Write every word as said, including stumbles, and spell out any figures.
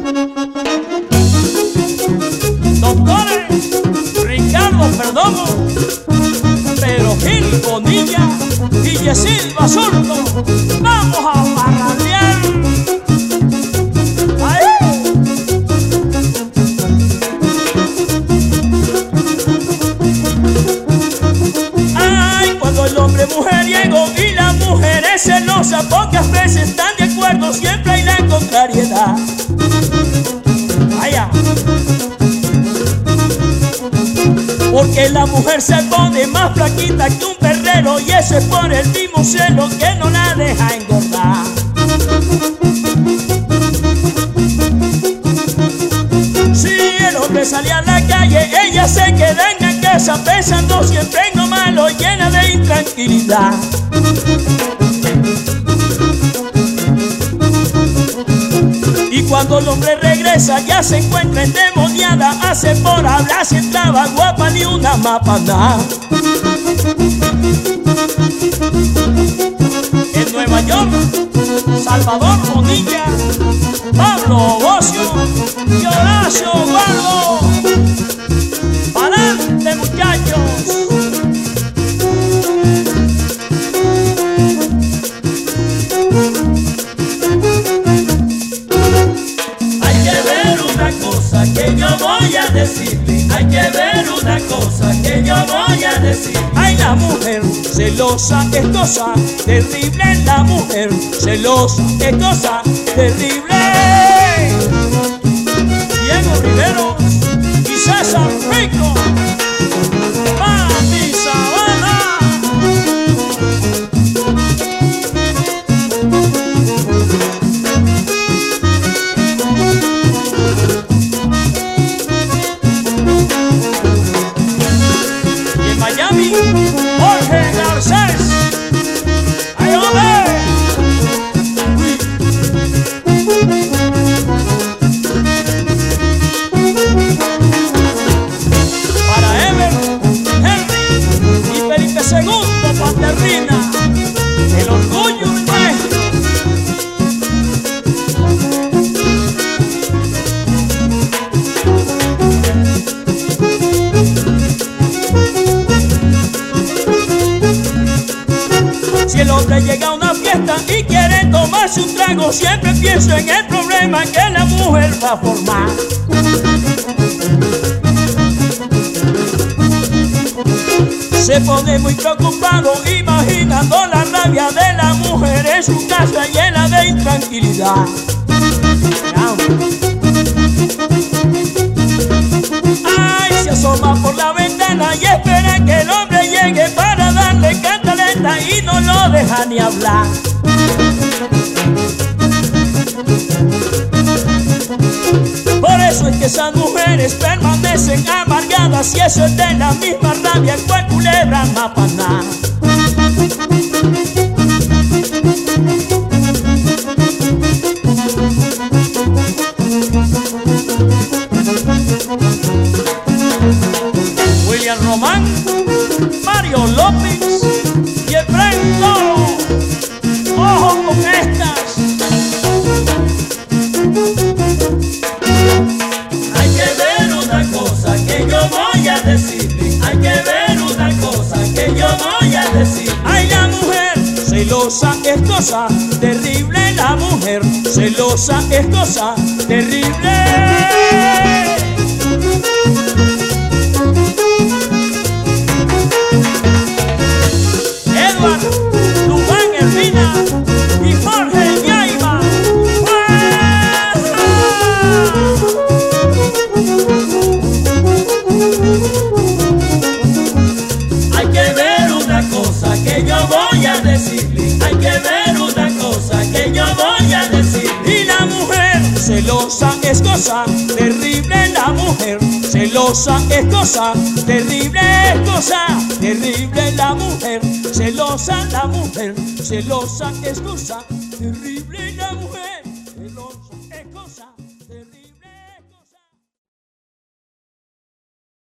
Doctores Ricardo Perdomo, Pedro Gil Bonilla y Yesid Basurto, vamos a parrandear. Ay, cuando el hombre es mujeriego y la mujer es celosa, pocas veces están de acuerdo, siempre hay la contrariedad. Vaya. Porque la mujer se pone más flaquita que un perrero, y eso es por el mismo celo que no la deja engordar. Si el hombre sale a la calle, ella se queda en la casa pensando siempre en lo malo, llena de intranquilidad. Y cuando el hombre regresa ya se encuentra endemoniada, hace por hablar si estaba guapa ni una mapaná. En Nueva York, Salvador Bonilla, Pablo Bocio y Horacio Guardo. ¡Pa'lante, muchachos! Que yo voy a decirle, hay que ver una cosa que yo voy a decir. Ay, la mujer celosa es cosa terrible, la mujer celosa es cosa terrible. Diego Rivero y César Rico, Mami Sabana. Miami, Jorge Garcés. ¡Ay, hombre! Para Ever, Henry y Felipe segundo, Panterrina, el orgullo nuestro. Si el hombre llega a una fiesta y quiere tomarse un trago, siempre pienso en el problema que la mujer va a formar. Se pone muy preocupado imaginando la rabia de la mujer en su casa llena de intranquilidad. Ay, se asoma por la ventana y espera que el hombre llegue para darle cantaleta y no lo deja ni hablar. Por eso es que esas mujeres permanecen amargadas, y eso es de la misma rabia cual culebra mapaná. William Román, Mario López y el Fren Toro. ¡Ojo con estas! Hay que ver una cosa que yo voy a decirle. Hay que ver una cosa que yo voy a decir. Ay, la mujer celosa es cosa terrible. La mujer celosa es cosa terrible. Dubán Ermina y Jorge Ñaiva. Hay que ver una cosa que yo voy a decirle. Hay que ver una cosa que yo voy a decir. Y la mujer celosa es cosa terrible. La mujer celosa es cosa terrible. Es cosa terrible la mujer celosa, la mujer celosa es cosa terrible la mujer.